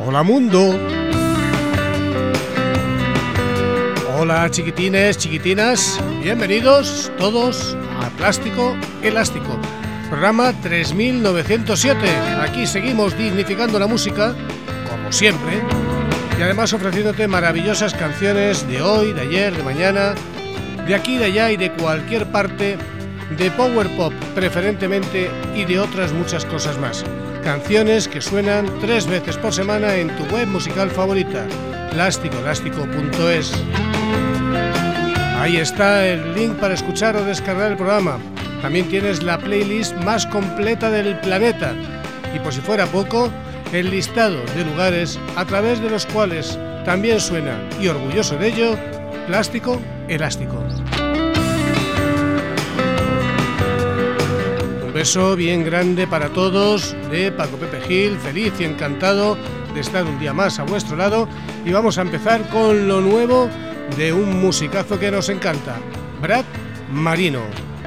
Hola mundo. Hola chiquitines, chiquitinas. Bienvenidos todos a Plástico Elástico. Programa 3907. Aquí seguimos dignificando la música, como siempre. Y además ofreciéndote maravillosas canciones de hoy, de ayer, de mañana, de aquí, de allá y de cualquier parte, de power pop preferentemente y de otras muchas cosas más. Canciones que suenan 3 veces por semana en tu web musical favorita, plasticoelástico.es. Ahí está el link para escuchar o descargar el programa. También tienes la playlist más completa del planeta. Y por si fuera poco, el listado de lugares a través de los cuales también suena, y orgulloso de ello, Plástico Elástico. Un beso bien grande para todos de Paco Pepe Gil, feliz y encantado de estar un día más a vuestro lado, y vamos a empezar con lo nuevo de un musicazo que nos encanta, Brad Marino.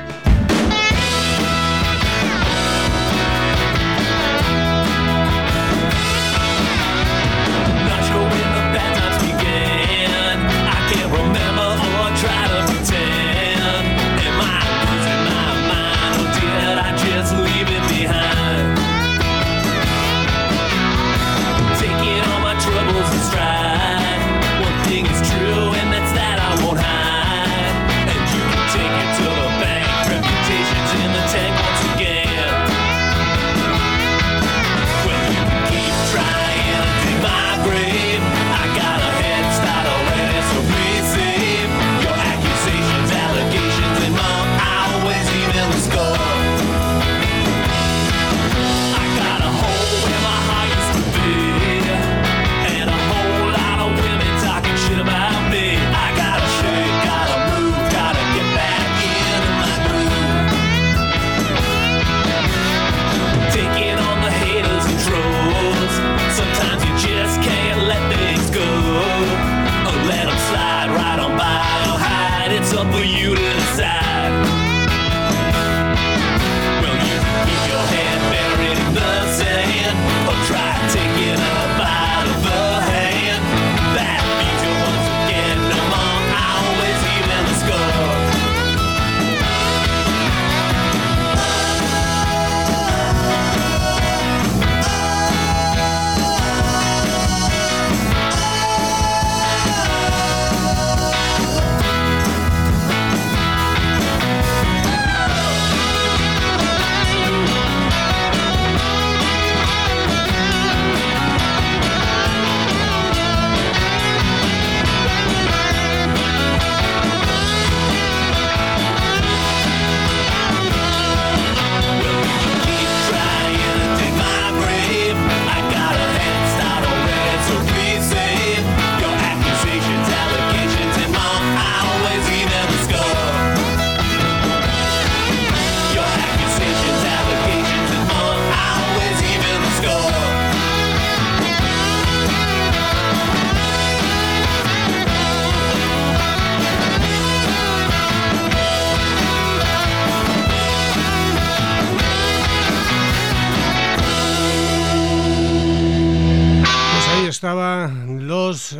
Estaban los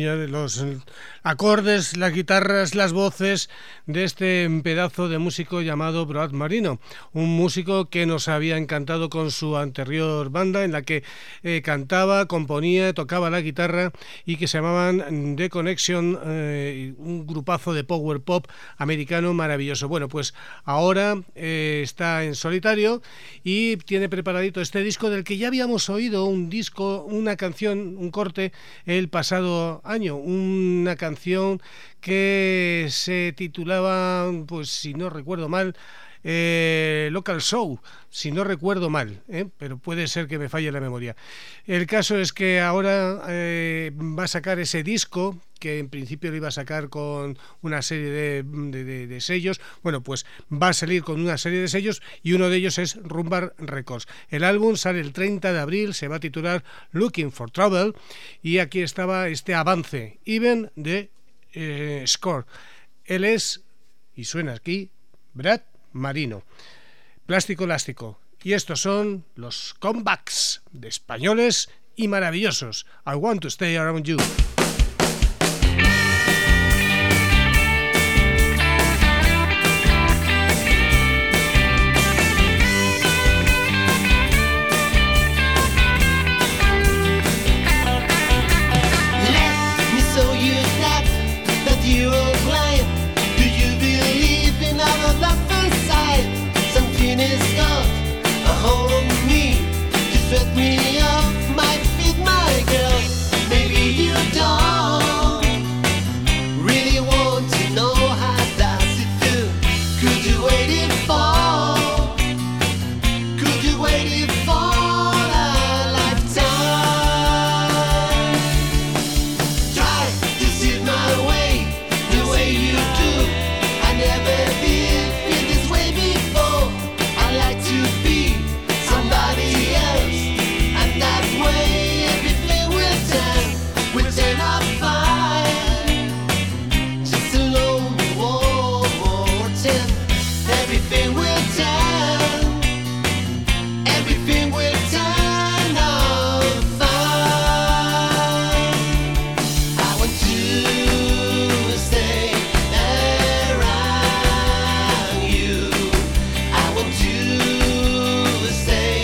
acordes, las guitarras, las voces de este pedazo de músico llamado Brad Marino, un músico que nos había encantado con su anterior banda en la que cantaba, componía, tocaba la guitarra y que se llamaban The Connection, un grupazo de power pop americano maravilloso. Bueno, pues ahora está en solitario y tiene preparadito este disco del que ya habíamos oído una canción, un corte el pasado año, una canción que se titulaba, pues si no recuerdo mal, Local Show, si no recuerdo mal, pero puede ser que me falle la memoria. El caso es que ahora va a sacar ese disco que en principio lo iba a sacar con una serie de sellos. Bueno, pues va a salir con una serie de sellos y uno de ellos es Rumbar Records. El álbum sale el 30 de abril, se va a titular Looking for Trouble, y aquí estaba este avance, Even de Score. Él es, y suena aquí, Brad Marino. Plástico Elástico. Y estos son los comebacks de Españoles y maravillosos. I Want to Stay Around You. Sweat me off my feet, my girl. Maybe you don't really want to know how does it feel. Could you wait it for? Could you wait it for a lifetime? Try to see my way, the way you do. I never did feel this way before. I like to be somebody else. That way everything will turn out fine. Just a lonely war 10. Everything will turn out fine. I want to stay around you. I want to stay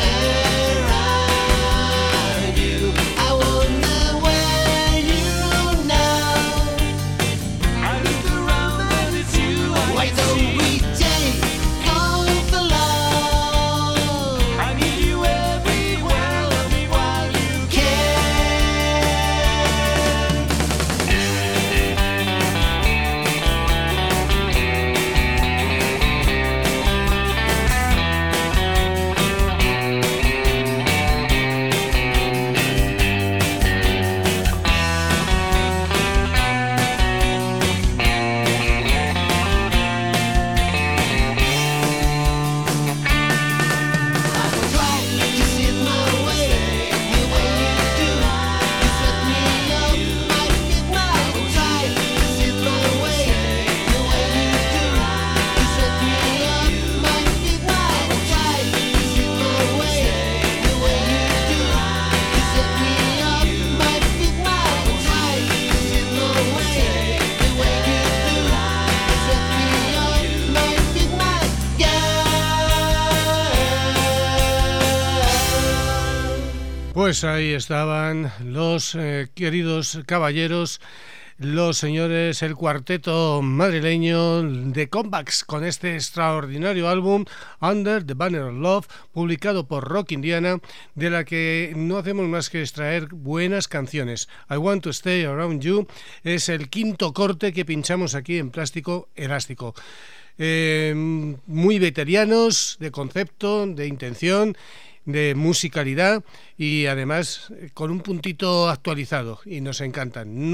Pues ahí estaban los queridos caballeros, los señores, el cuarteto madrileño de Comebacks, con este extraordinario álbum Under the Banner of Love, publicado por Rock Indiana, de la que no hacemos más que extraer buenas canciones. I Want to Stay Around You es el quinto corte que pinchamos aquí en Plástico Elástico. Muy veterianos, de concepto, de intención, de musicalidad y además con un puntito actualizado, y nos encantan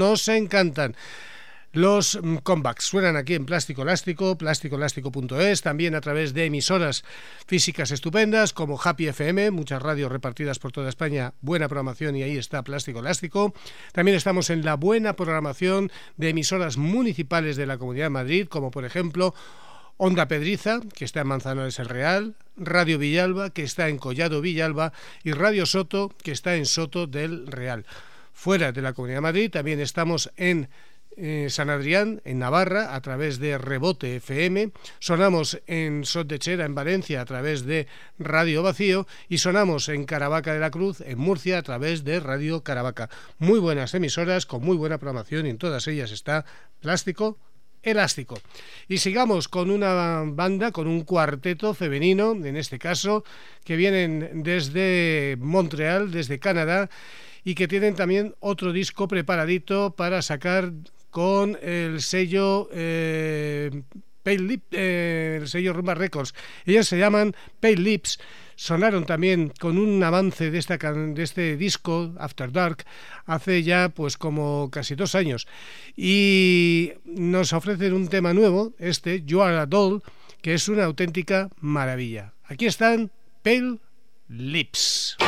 los comebacks. Suenan aquí en Plástico Elástico, plasticoelástico.es, también a través de emisoras físicas estupendas como Happy FM, muchas radios repartidas por toda España, buena programación, y ahí está Plástico Elástico. También estamos en la buena programación de emisoras municipales de la Comunidad de Madrid, como por ejemplo Onda Pedriza, que está en Manzanares el Real, Radio Villalba, que está en Collado Villalba, y Radio Soto, que está en Soto del Real. Fuera de la Comunidad de Madrid también estamos en San Adrián, en Navarra, a través de Rebote FM, sonamos en Sot de Chera, en Valencia, a través de Radio Vacío, y sonamos en Caravaca de la Cruz, en Murcia, a través de Radio Caravaca. Muy buenas emisoras, con muy buena programación, y en todas ellas está Plástico Elástico. Y sigamos con una banda, con un cuarteto femenino, en este caso, que vienen desde Montreal, desde Canadá, y que tienen también otro disco preparadito para sacar con el sello Pale Lips, el sello Rumba Records. Ellas se llaman Pale Lips. Sonaron también con un avance de este disco After Dark hace ya pues como casi 2 años, y nos ofrecen un tema nuevo, You Are a Doll, que es una auténtica maravilla. Aquí están Pale Lips.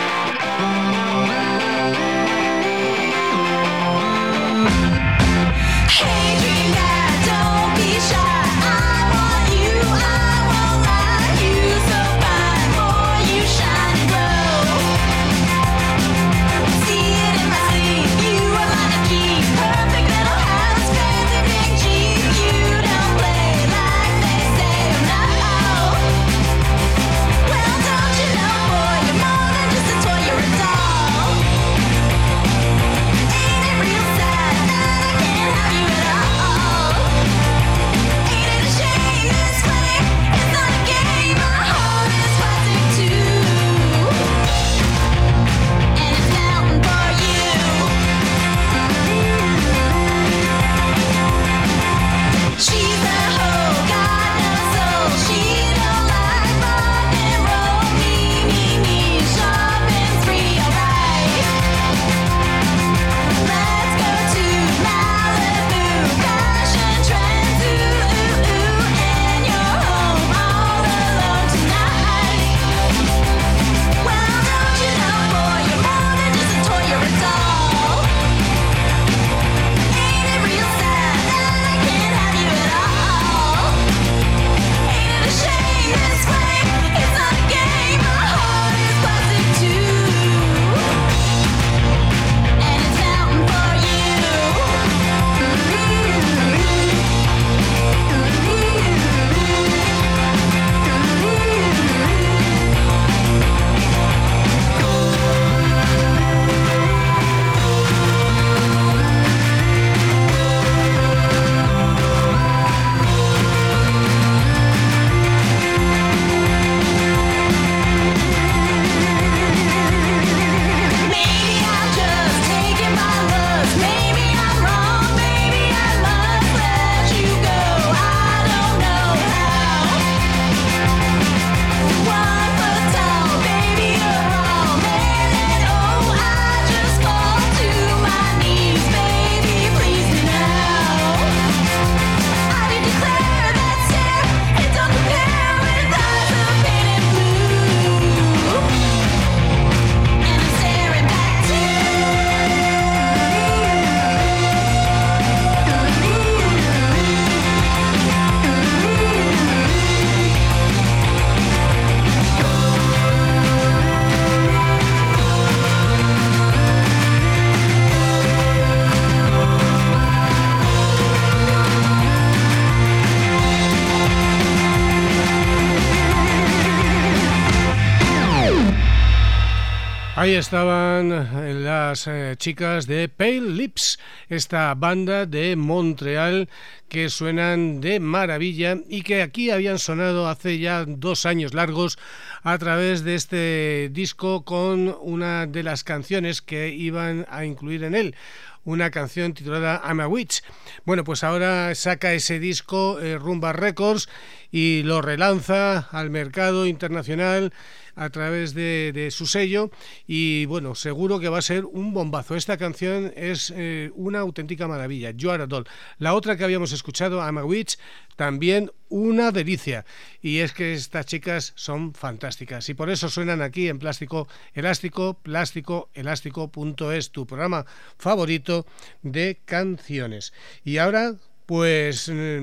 Ahí estaban las chicas de Pale Lips, esta banda de Montreal que suenan de maravilla y que aquí habían sonado hace ya 2 años largos a través de este disco con una de las canciones que iban a incluir en él, una canción titulada I'm a Witch. Bueno, pues ahora saca ese disco Rumba Records y lo relanza al mercado internacional a través de su sello y bueno, seguro que va a ser un bombazo. Esta canción es una auténtica maravilla, You Are a Doll. La otra que habíamos escuchado, I'm a Witch, también una delicia, y es que estas chicas son fantásticas y por eso suenan aquí en Plástico Elástico, plásticoelástico.es, tu programa favorito de canciones. Y ahora pues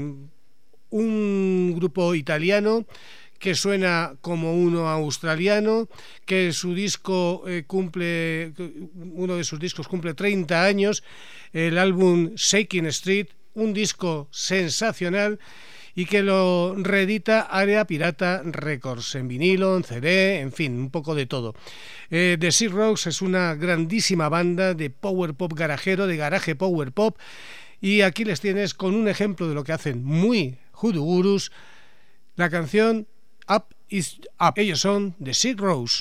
un grupo italiano que suena como uno australiano, que su disco uno de sus discos cumple 30 años, el álbum Shaking Street, un disco sensacional y que lo reedita Área Pirata Records, en vinilo, en CD, en fin, un poco de todo. The Sick Rocks es una grandísima banda de power pop garajero, de garaje power pop, y aquí les tienes con un ejemplo de lo que hacen muy Hoodoo Gurus, la canción Up is Up. Ellos son The Sick Rocks.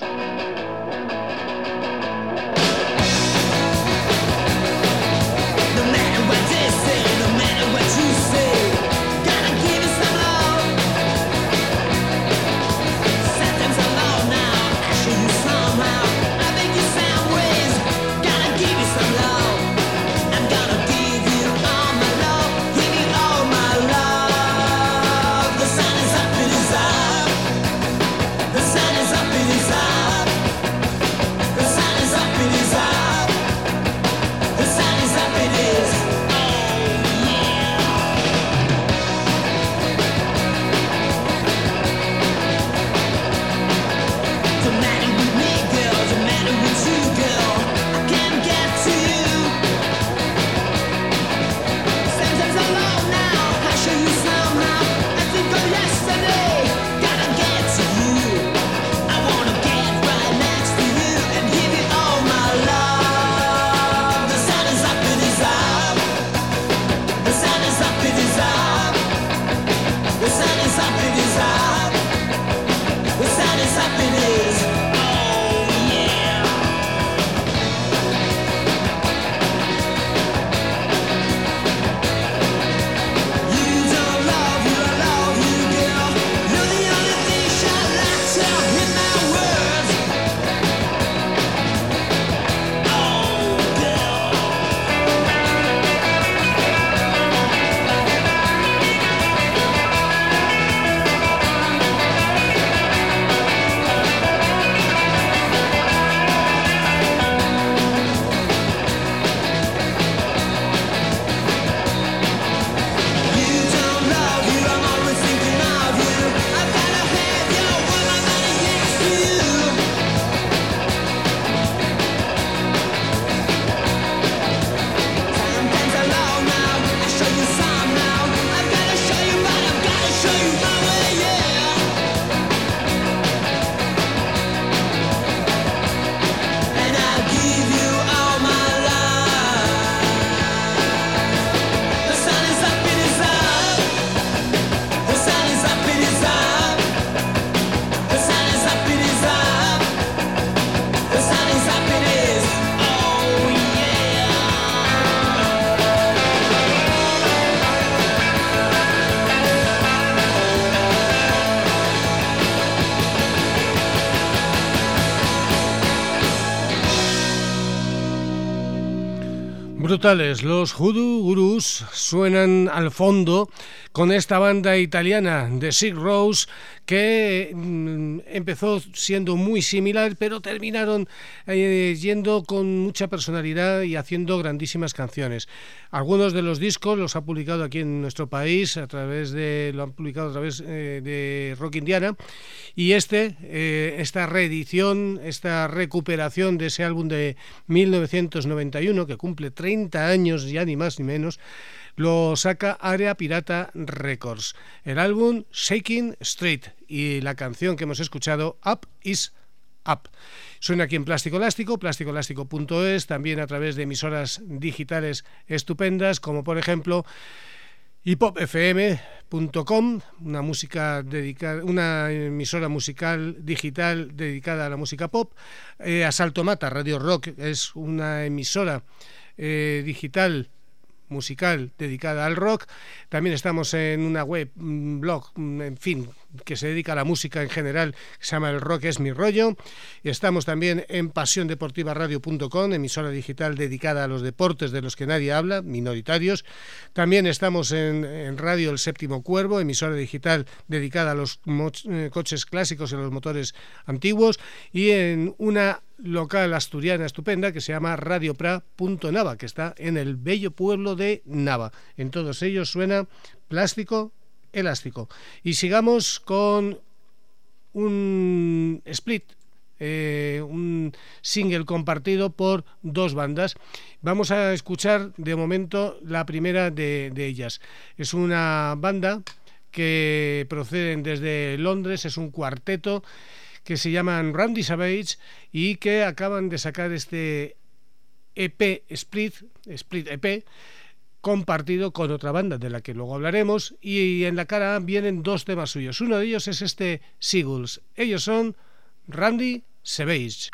Brutales, los Hoodoo Gurus suenan al fondo con esta banda italiana de Sick Rocks que empezó siendo muy similar, pero terminaron yendo con mucha personalidad y haciendo grandísimas canciones. Algunos de los discos los ha publicado aquí en nuestro país lo han publicado a través de Rock Indiana, y esta reedición, esta recuperación de ese álbum de 1991 que cumple 30 años ya, ni más ni menos, lo saca Área Pirata Records, el álbum Shaking Street, y la canción que hemos escuchado, Up is Up. Suena aquí en Plástico Elástico, plásticoelástico.es, también a través de emisoras digitales estupendas, como por ejemplo hipopfm.com, una emisora musical digital dedicada a la música pop. Asalto Mata, Radio Rock, es una emisora digital musical dedicada al rock. También estamos en una web, un blog, en fin, que se dedica a la música en general, que se llama El Rock es mi rollo. Y estamos también en pasiondeportivaradio.com, emisora digital dedicada a los deportes de los que nadie habla, minoritarios. También estamos en Radio El Séptimo Cuervo, emisora digital dedicada a los coches clásicos y a los motores antiguos, y en una local asturiana estupenda que se llama radiopra.nava, que está en el bello pueblo de Nava. En todos ellos suena Plástico Elástico. Y sigamos con un split, un single compartido por dos bandas. Vamos a escuchar de momento la primera de ellas. Es una banda que proceden desde Londres, es un cuarteto que se llaman Randy Savage y que acaban de sacar este EP, Split EP, compartido con otra banda de la que luego hablaremos, y en la cara A vienen dos temas suyos. Uno de ellos es este Seagulls. Ellos son Randy Savage.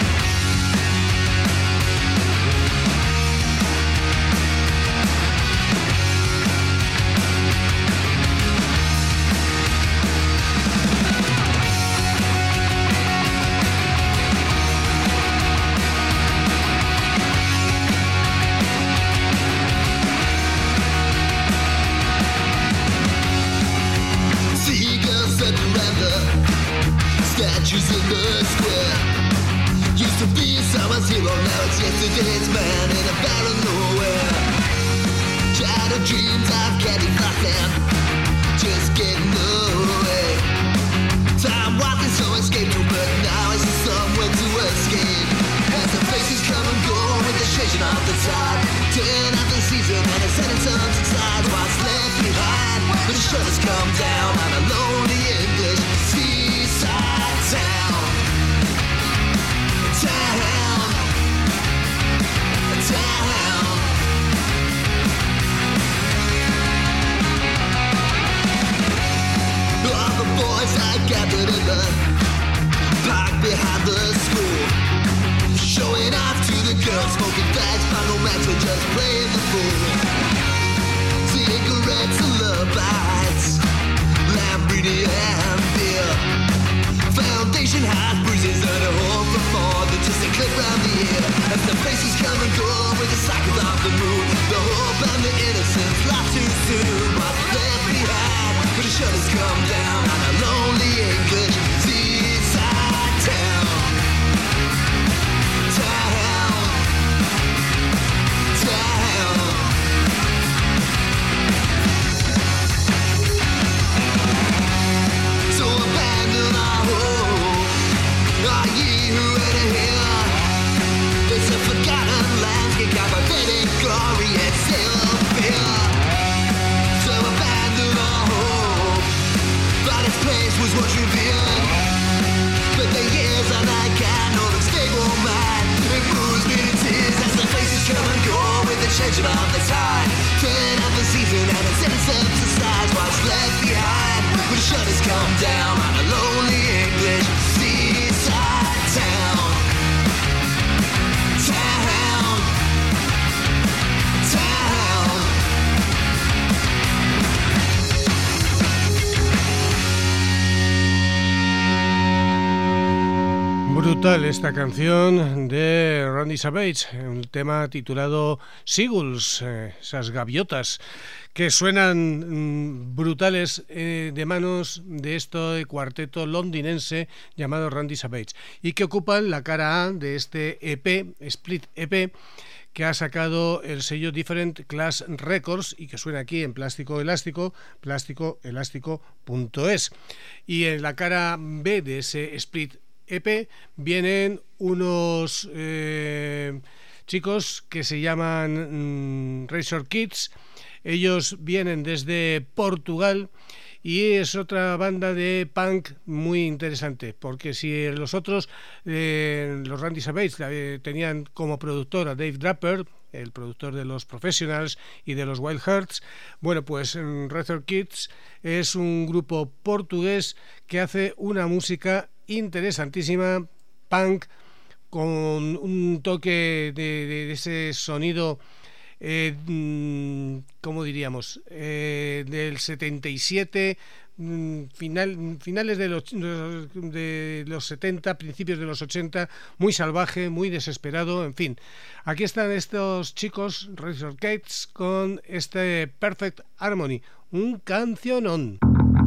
Statues in the square used to be someone's hero, now it's yesterday's man in a barren nowhere. Shattered dreams of getting lost and just getting away. Time wasn't so escapable, but now it's somewhere to escape. As the faces come and go with the changing of the tide, turn out the season and the sentence subsides. What's left behind when the shutters come down on a lonely English seaside town. All the boys are gathered in the park behind the school, showing off to the girls, smoking bags, no matter, just playing the fool. Cigarettes and love bites, Lamborghini and beer. Foundation has bruises and a home for more than just a clip round the ear. As the faces come and go with the cycles of the moon, the hope and the innocence lost too soon. What's left behind when the shutters come down on a lonely English seaside town. So abandon our hope, are ye who enter here? It's a forgotten landscape, captivating glory and still fear. So abandon our hope, but its place was once revealed. But the years are like an old unstable mind. It moves me to tears as the faces come and go with the changing of the tide. Turn out the season and its innocence subsides. What's left behind when the shutters come down on a lonely English seaside town. Brutal esta canción de Randy Savage, un tema titulado Seagulls, esas gaviotas que suenan brutales de manos de este cuarteto londinense llamado Randy Savage, y que ocupan la cara A de este EP, Split EP, que ha sacado el sello Different Class Records y que suena aquí en Plástico Elástico, plásticoelástico.es. Y en la cara B de ese Split EP vienen unos chicos que se llaman Razor Kids, Ellos vienen desde Portugal y es otra banda de punk muy interesante, porque si los otros, los Randy Savage, tenían como productor a Dave Draper, el productor de los Professionals y de los Wild Hearts, bueno, pues Razor Kids es un grupo portugués que hace una música interesantísima, punk, con un toque de ese sonido, ¿cómo diríamos? Del 77, finales de los 70, principios de los 80, muy salvaje, muy desesperado, en fin. Aquí están estos chicos, Razor Kids, con este Perfect Harmony, un cancionón.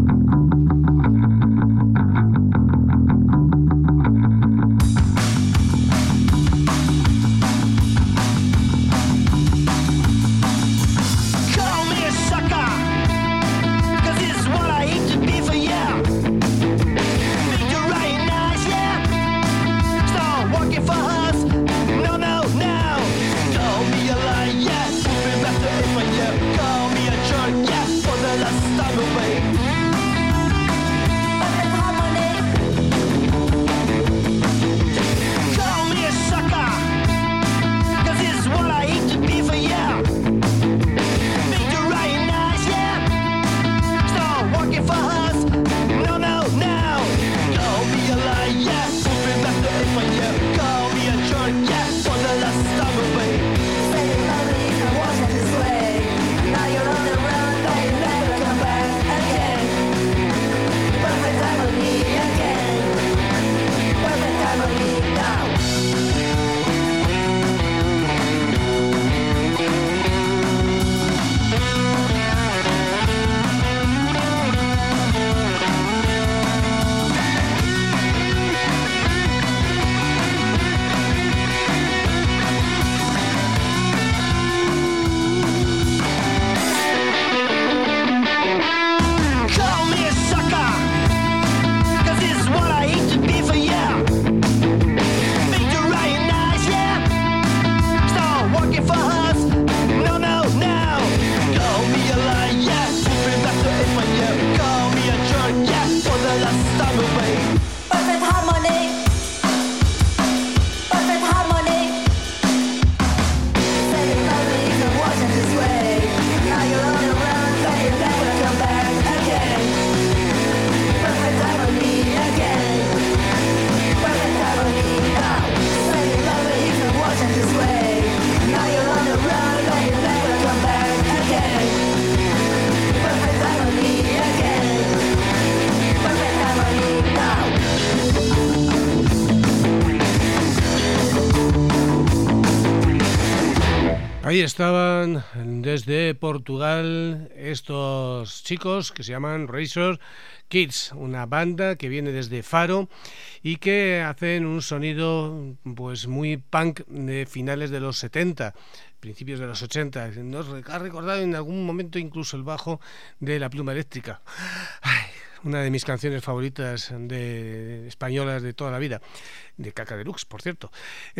Ahí estaban desde Portugal estos chicos que se llaman Razor Kids, una banda que viene desde Faro y que hacen un sonido pues muy punk de finales de los 70, principios de los 80. Nos ha recordado en algún momento incluso el bajo de La Pluma Eléctrica. Ay, una de mis canciones favoritas españolas de toda la vida, de Caca Deluxe, por cierto.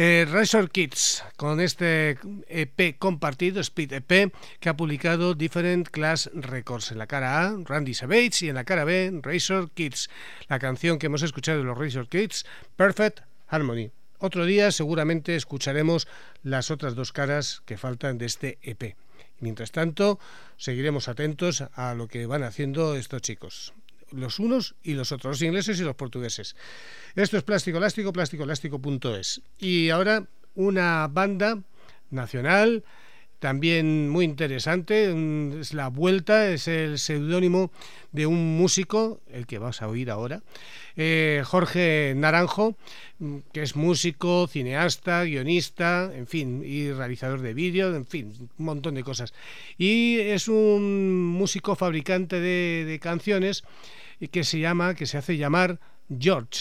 Razor Kids, con este EP compartido, Split EP, que ha publicado Different Class Records. En la cara A, Randy Savage, y en la cara B, Razor Kids. La canción que hemos escuchado de los Razor Kids, Perfect Harmony. Otro día seguramente escucharemos las otras dos caras que faltan de este EP. Mientras tanto, seguiremos atentos a lo que van haciendo estos chicos, los unos y los otros, los ingleses y los portugueses. Esto es Plástico Elástico, plásticoelástico.es. Y ahora una banda nacional también muy interesante, es La Vuelta, es el seudónimo de un músico, el que vas a oír ahora, Jorge Naranjo, que es músico, cineasta, guionista, en fin, y realizador de vídeo, en fin, un montón de cosas. Y es un músico fabricante de canciones que se hace llamar George.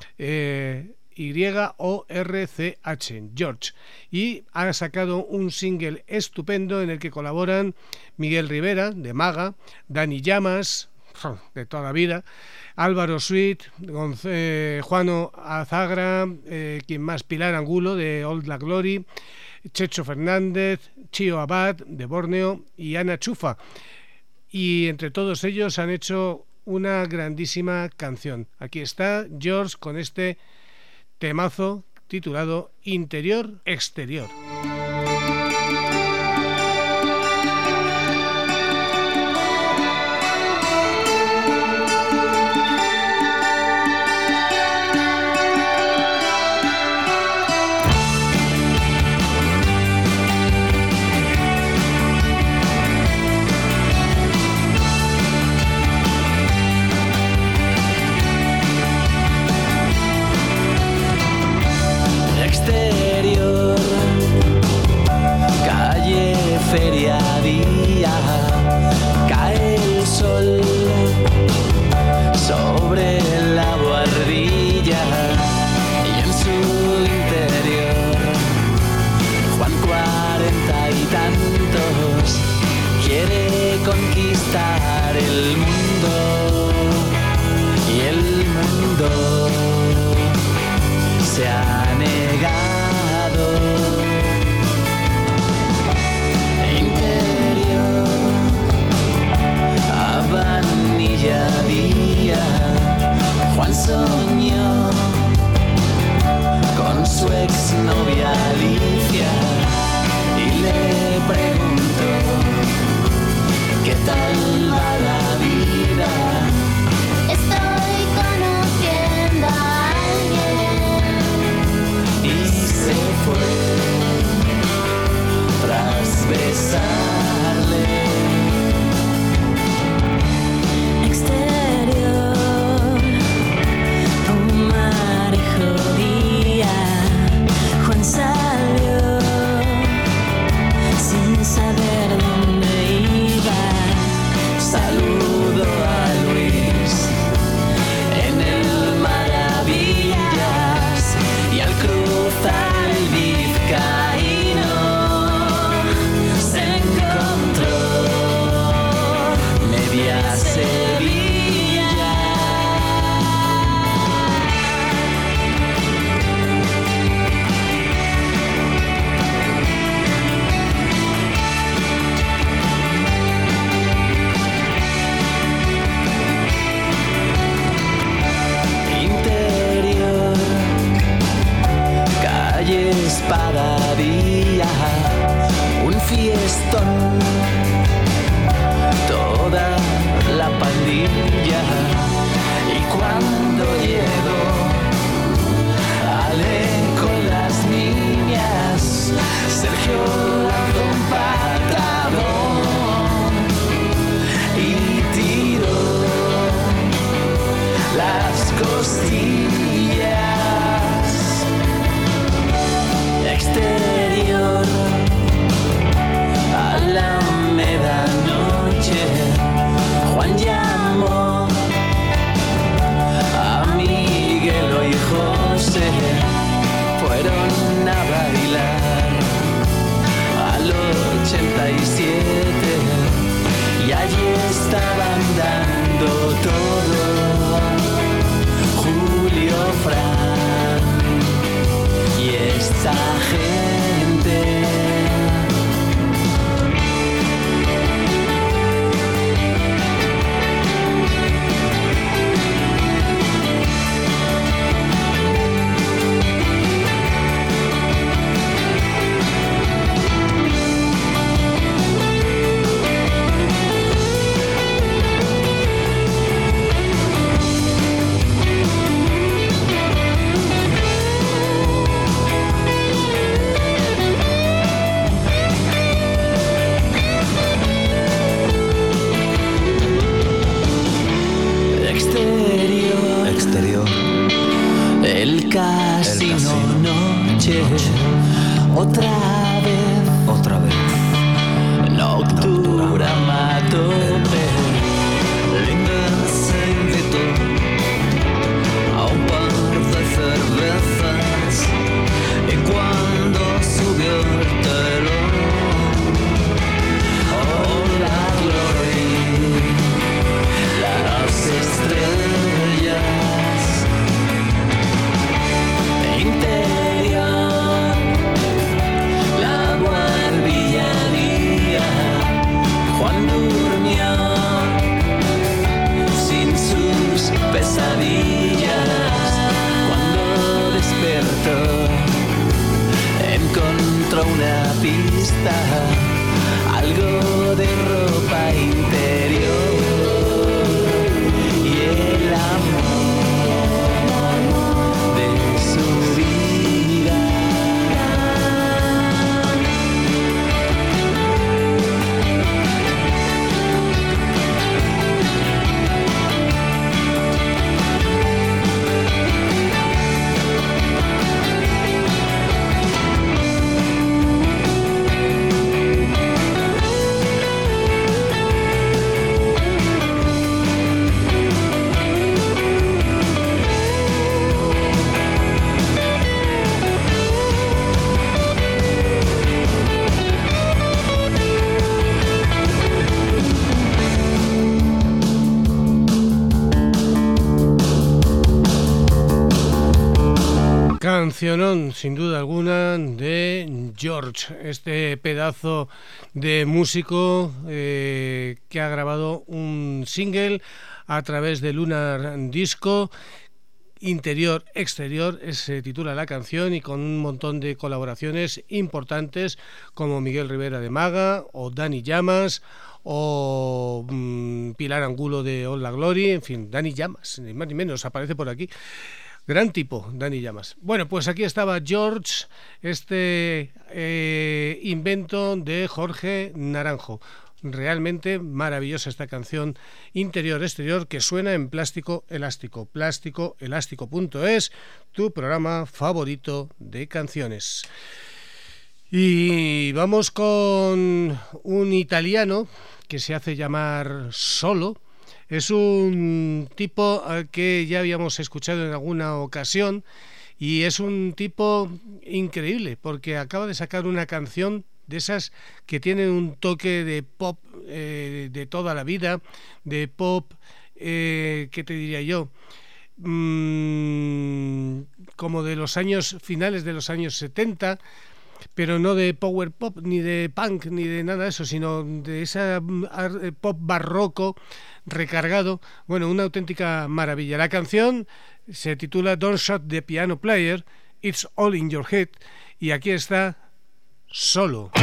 Y-O-R-C-H, George, y ha sacado un single estupendo en el que colaboran Miguel Rivera, de Maga, Dani Llamas, de toda la vida, Álvaro Sweet, Juano Azagra, quien más, Pilar Angulo, de Old La Glory, Checho Fernández, Chio Abad de Borneo y Ana Chufa. Y entre todos ellos han hecho una grandísima canción. Aquí está George con este temazo titulado Interior Exterior. Exterior, calle, feria, día, cae el sol sobre la boardilla y en su interior Juan 40 y tantos quiere conquistar el mundo y el mundo se ha negado. Interior, a vanilla día, Juan soñó con su exnovia Alicia y le preguntó ¿qué tal va la vida? Estoy conociendo a alguien. Y se fue tras besarle. Exterior, un marejo día, Juan salió sin saber dónde iba. Saludo a Luis en el Maravillas y al cruzar el Vizcaíno se encontró media Sevilla. Interior, calle Espadavía, un fiestón, toda la pandilla. Y cuando llegó Ale con las niñas, Sergio lanzó un patadón y tiró las costillas. Exterior, a la medianoche, Juan llamó a Miguelo y José, fueron a bailar al 87 y allí estaban dando todo Julio Fran y esta gente. Exterior, el casino noche, otra vez, noctura matope, linda se invitó a un par de cervezas y cuando subió el telón, oh la gloria, las estrellas. Interior, la visto encontró una pista, algo de ropa interior y el amor de su vida. Cancionón, sin duda alguna, de George, este pedazo de músico que ha grabado un single a través de Lunar Disco, Interior, Exterior, se titula la canción, y con un montón de colaboraciones importantes como Miguel Rivera de Maga o Dani Llamas o Pilar Angulo de All La Glory, en fin, Dani Llamas, ni más ni menos, aparece por aquí. Gran tipo, Dani Llamas. Bueno, pues aquí estaba George, este invento de Jorge Naranjo. Realmente maravillosa esta canción, Interior, Exterior, que suena en Plástico Elástico. Plásticoelástico.es, tu programa favorito de canciones. Y vamos con un italiano que se hace llamar Solo. Es un tipo que ya habíamos escuchado en alguna ocasión y es un tipo increíble porque acaba de sacar una canción de esas que tienen un toque de pop de toda la vida, de pop, ¿qué te diría yo? Como de los años finales de los años 70, pero no de power pop, ni de punk, ni de nada de eso, sino de ese pop barroco recargado. Bueno, una auténtica maravilla. La canción se titula Don't Shut the Piano Player, It's All in Your Head, y aquí está Solo.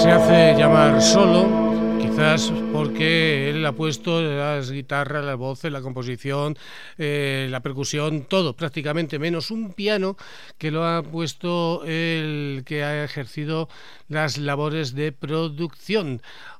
Se hace llamar solo, quizás porque él ha puesto las guitarras, las voces, la composición, la percusión, todo prácticamente, menos un piano que lo ha puesto el que ha ejercido las labores de producción,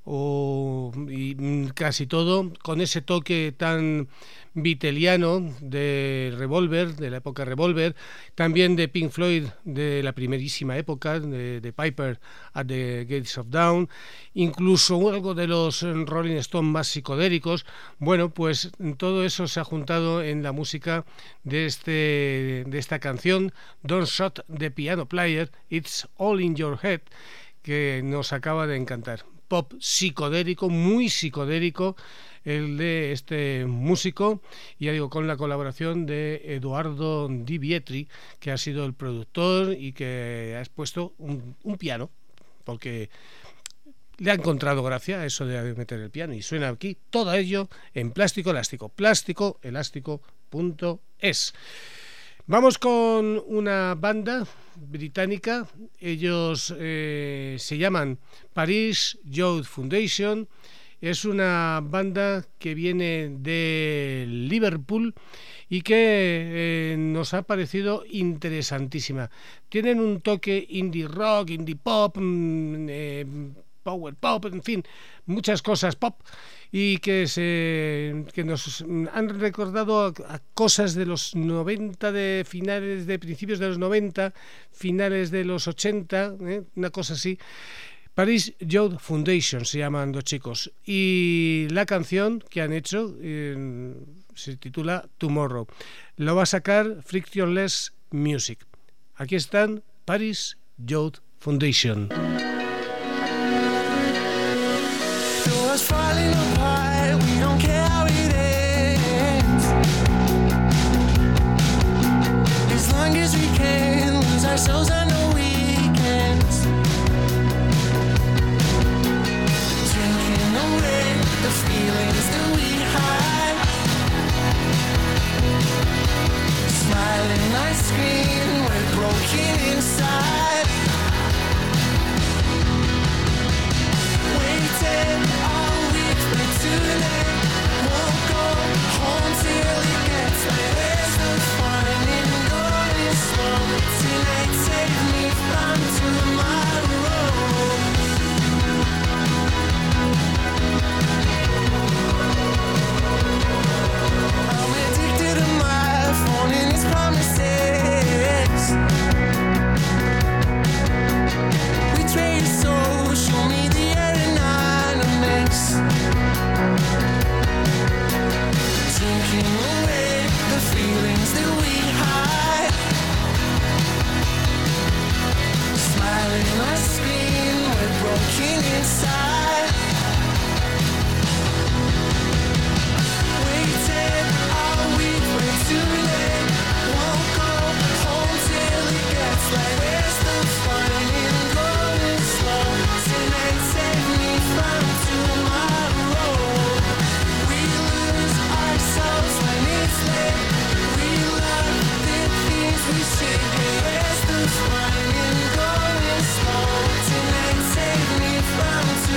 y casi todo con ese toque tan viteliano de Revolver, de la época Revolver, también de Pink Floyd de la primerísima época, de Piper at the Gates of Dawn, incluso algo de los Rolling Stones más psicodélicos. Bueno, pues todo eso se ha juntado en la música de esta canción, Don't Shut the Piano Player, It's All in Your Head, que nos acaba de encantar. Pop psicodélico, muy psicodélico, el de este músico, ya digo, con la colaboración de Eduardo Di Pietri, que ha sido el productor y que ha expuesto un piano, porque le ha encontrado gracia a eso de meter el piano, y suena aquí todo ello en Plástico Elástico, plásticoelástico.es. Vamos con una banda británica, ellos se llaman Paris Youth Foundation, es una banda que viene de Liverpool y que nos ha parecido interesantísima. Tienen un toque indie rock, indie pop, power pop, en fin, muchas cosas pop, y que nos han recordado a cosas de los 90, de principios de los 90, finales de los 80, una cosa así. Paris Youth Foundation se llaman los chicos, y la canción que han hecho se titula Tomorrow. Lo va a sacar Frictionless Music. Aquí están Paris Youth Foundation. Doors falling apart, we don't care how it ends. As long as we can lose ourselves on the weekends. Drinking away the feelings that we had. Smiling, I scream, we're broken inside. Waiting all week for tonight. Won't go home till it gets like where's the fun in going slow? Tonight take me from tomorrow. I'm addicted to my phone and its promises. We trade souls, show me the taking away the feelings that we hide. Smiling, I scream, we're broken inside. Waited all week, way too late. Won't go home till it gets like where's the fun in going slow? Tonight take me from tomorrow. We lose ourselves when it's late. We love the things we say. Where's the fun in going slow? Tonight take me from tomorrow.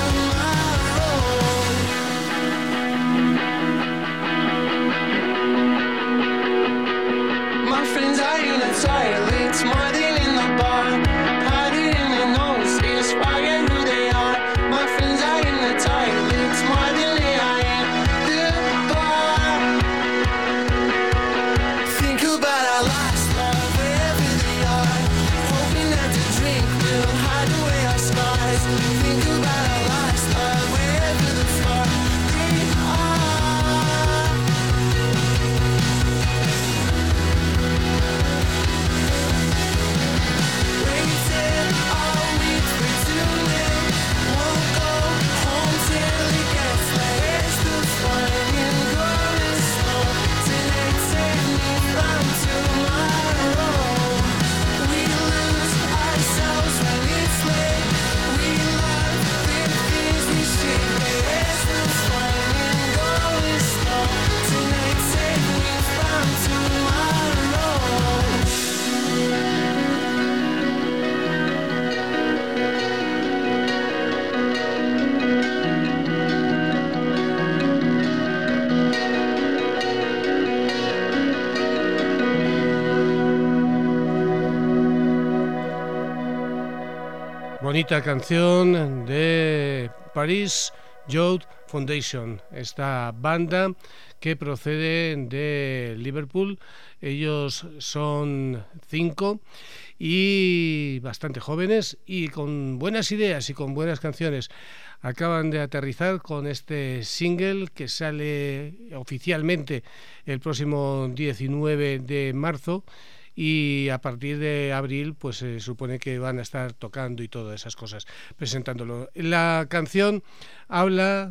bonita canción de Paris Youth Foundation, esta banda que procede de Liverpool. Ellos son 5 y bastante jóvenes y con buenas ideas y con buenas canciones. Acaban de aterrizar con este single que sale oficialmente el próximo 19 de marzo. Y a partir de abril pues se supone que van a estar tocando y todas esas cosas, presentándolo. La canción habla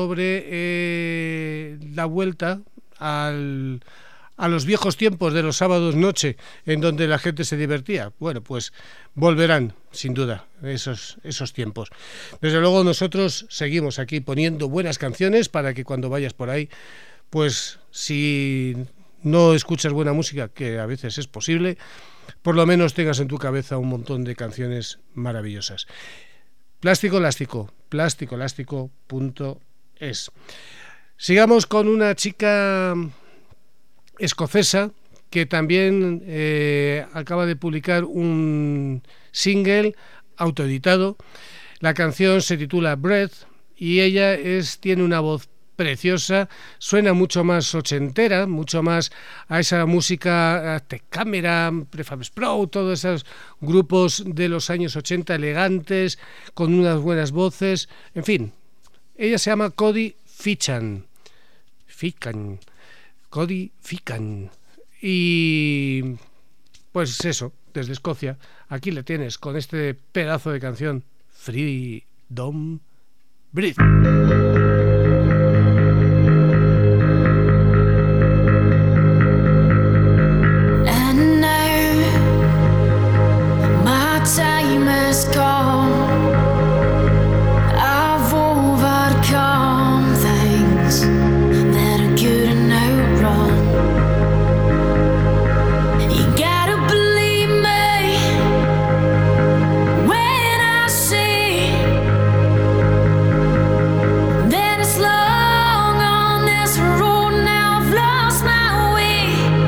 sobre la vuelta a los viejos tiempos de los sábados noche, en donde la gente se divertía. Bueno, pues volverán, sin duda, esos tiempos. Desde luego nosotros seguimos aquí poniendo buenas canciones para que cuando vayas por ahí, pues si no escuchas buena música, que a veces es posible, por lo menos tengas en tu cabeza un montón de canciones maravillosas. Plástico Elástico, plásticoelástico.es. Sigamos con una chica escocesa que también acaba de publicar un single autoeditado. La canción se titula Breath y ella tiene una voz preciosa, suena mucho más ochentera, mucho más a esa música Tech Camera, Prefab Sprout, todos esos grupos de los años 80 elegantes, con unas buenas voces, en fin. Ella se llama Cody Fichan. Cody Fichan. Y pues eso, desde Escocia, aquí le tienes con este pedazo de canción, Freedom Breathe. Time has come. I've overcome things that I couldn't outrun. You gotta believe me when I say that it's long on this road now. I've lost my way,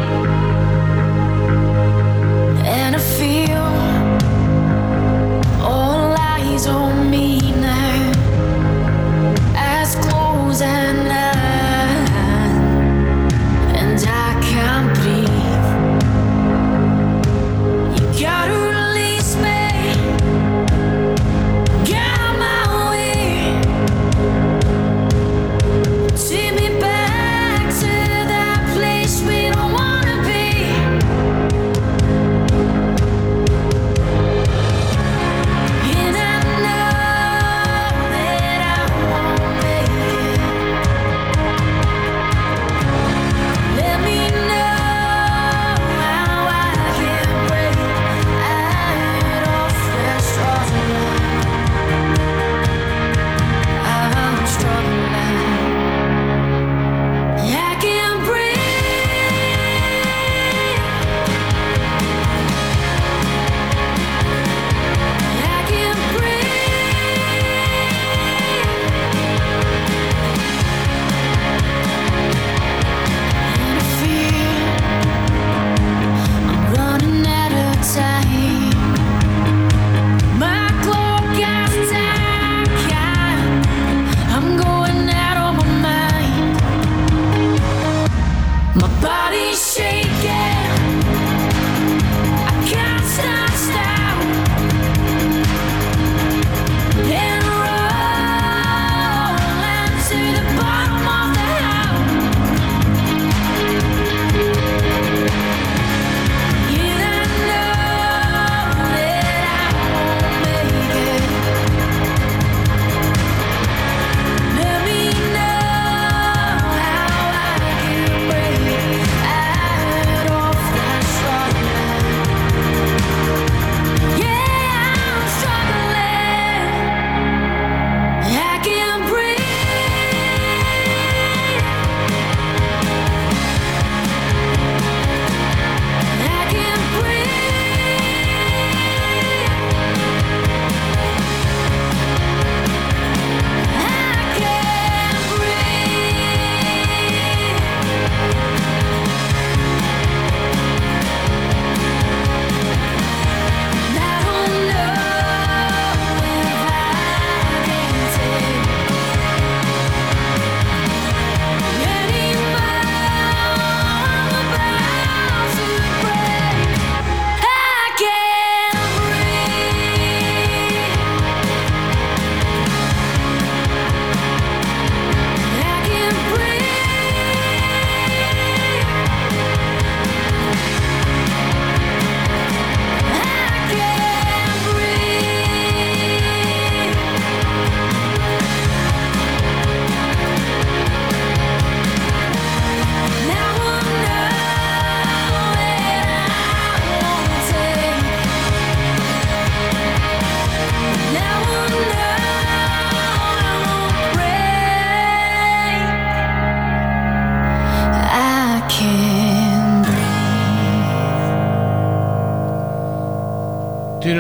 and I feel all eyes on me now, eyes closed and I can't breathe. You gotta release me, get out my way, take me back to that place we don't wanna be. And I know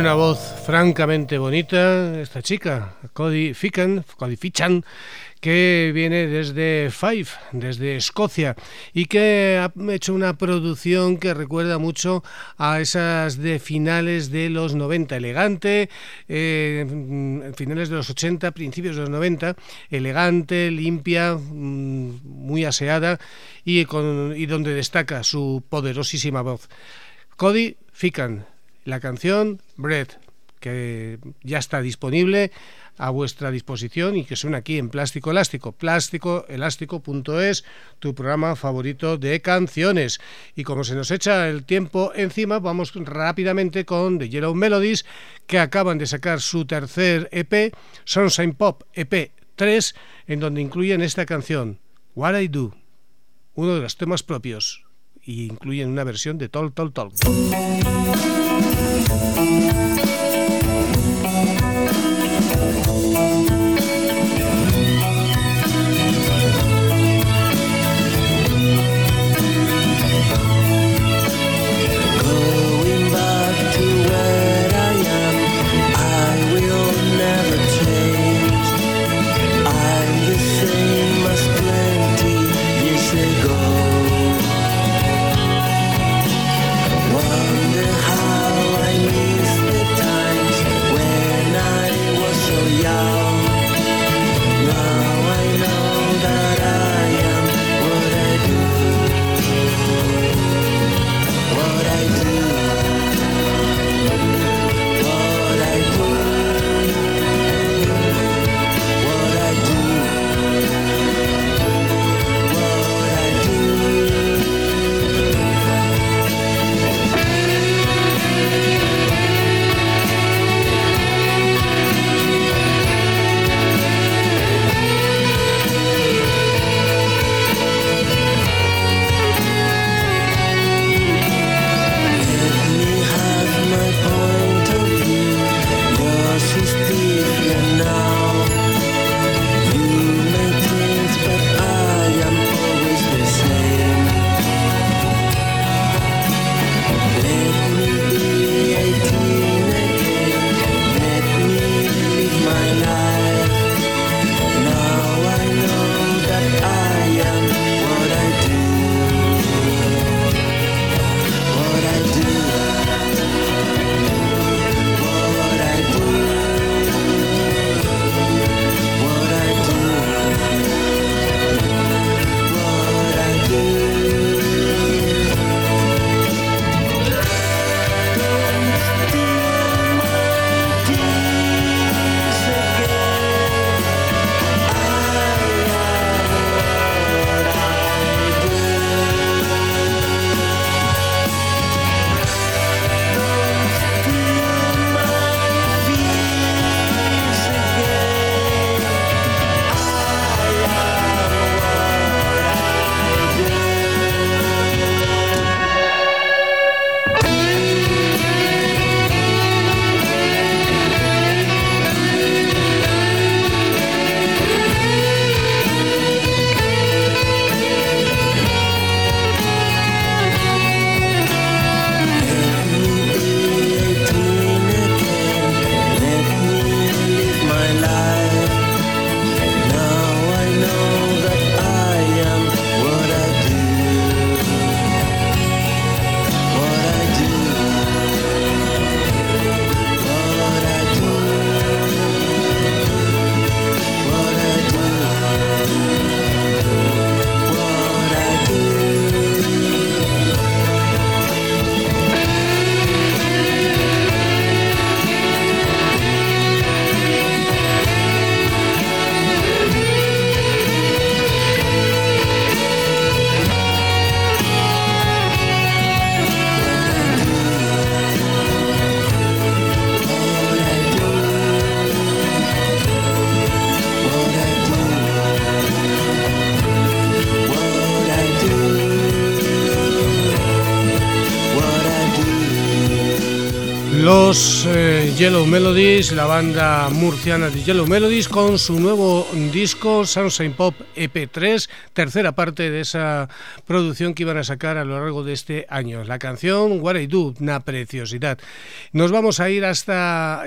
una voz francamente bonita esta chica, Cody Fichan, que viene desde Fife, desde Escocia, y que ha hecho una producción que recuerda mucho a esas de finales de los 90, elegante, finales de los 80, principios de los 90, elegante, limpia, muy aseada y donde destaca su poderosísima voz. Cody Fichan, la canción Bread, que ya está disponible a vuestra disposición y que suena aquí en Plástico Elástico, plásticoelástico.es, tu programa favorito de canciones. Y como se nos echa el tiempo encima, vamos rápidamente con The Yellow Melodies, que acaban de sacar su tercer EP, Sunshine Pop EP 3, en donde incluyen esta canción, What I Do, uno de los temas propios, y incluyen una versión de Talk Talk Talk. Wonder how I missed the times when I was so young. Los Yellow Melodies, la banda murciana de Yellow Melodies, con su nuevo disco Sunshine Pop EP3, tercera parte de esa producción que iban a sacar a lo largo de este año. La canción What I Do, una preciosidad. Nos vamos a ir hasta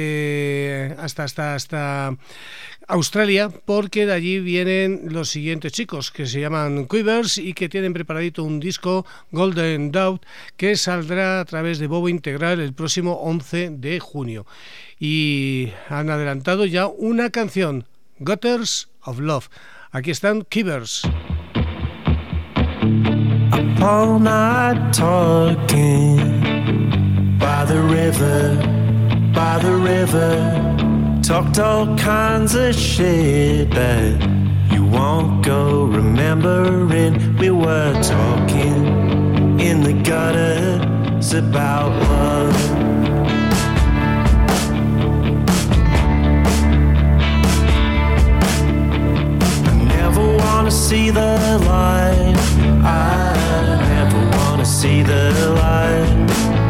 Australia, porque de allí vienen los siguientes chicos que se llaman Quivers y que tienen preparadito un disco Golden Doubt que saldrá a través de Bobo Integral el próximo 11 de junio. Y han adelantado ya una canción, Gutters of Love. Aquí están Quivers. All night talking by the river, by the river. Talked all kinds of shit that you won't go remembering. We were talking in the gutters about love. I never wanna see the light. I never wanna see the light.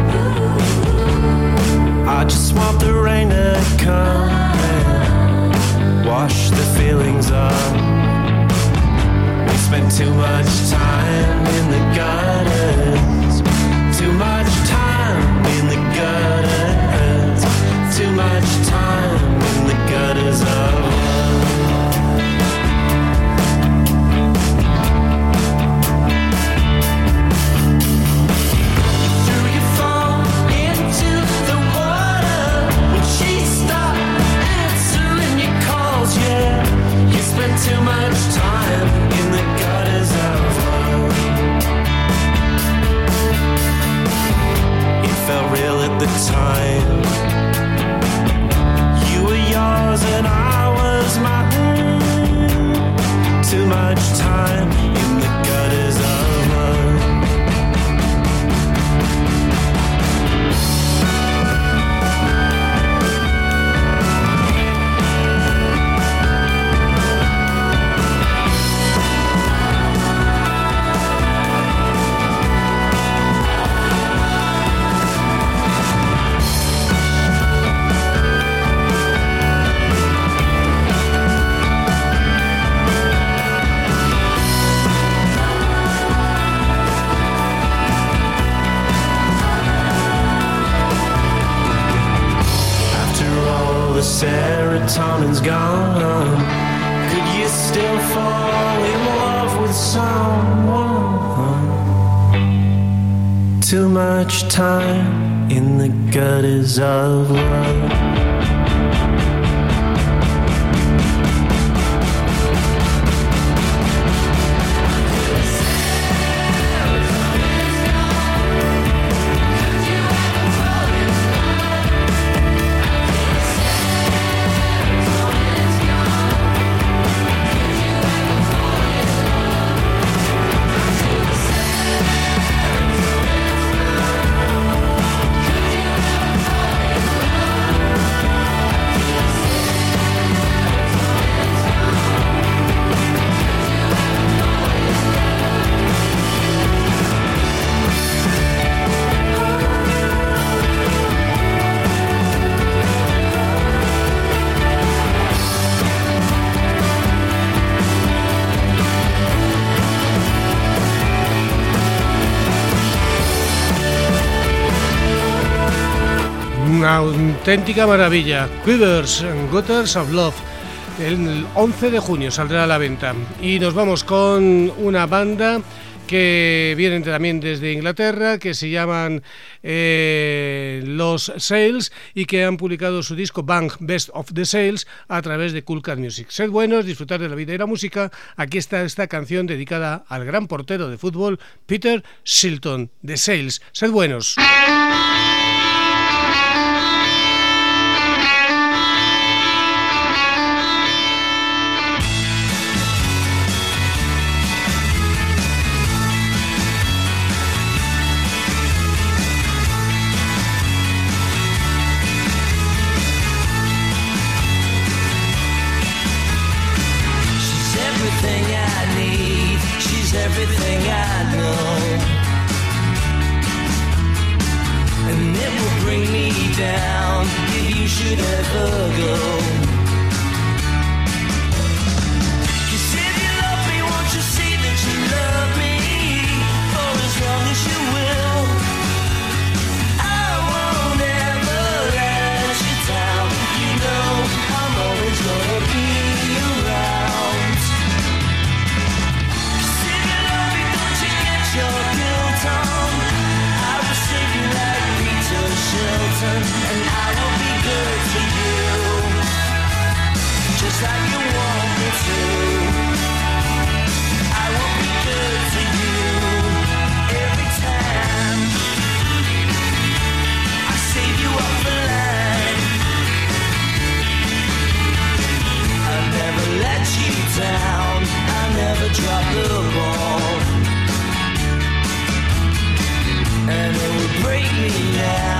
I just want the rain to come and wash the feelings up. We spent too much time in the gutters, too much time in the gutters, too much time in the gutters of love. Too much time in the gutters of love. It felt real at the time. You were yours and I was mine. Too much time in the gutters of love. Serotonin's gone. Could you still fall in love with someone? Too much time in the gutters of love. Una auténtica maravilla. Quivers, Gutters of Love. El 11 de junio saldrá a la venta. Y nos vamos con una banda que vienen también desde Inglaterra, que se llaman Los Sales y que han publicado su disco Bang Best of the Sales a través de Cool Cat Music. Sed buenos, disfrutar de la vida y la música. Aquí está esta canción dedicada al gran portero de fútbol Peter Shilton, de Sales. Sed buenos. Everything I know, and it will bring me down if you should ever go. 'Cause if you love me, won't you see that you love me for as long as you will? I won't ever let you down. You know I'm always gonna be around. 'Cause if you love me, don't you get your guilt on. I will save you like Peter Shilton, and I will be good to you, just like you want me to. I will be good to you every time. I save you off the line. I never let you down. I never drop the ball, and it would break me down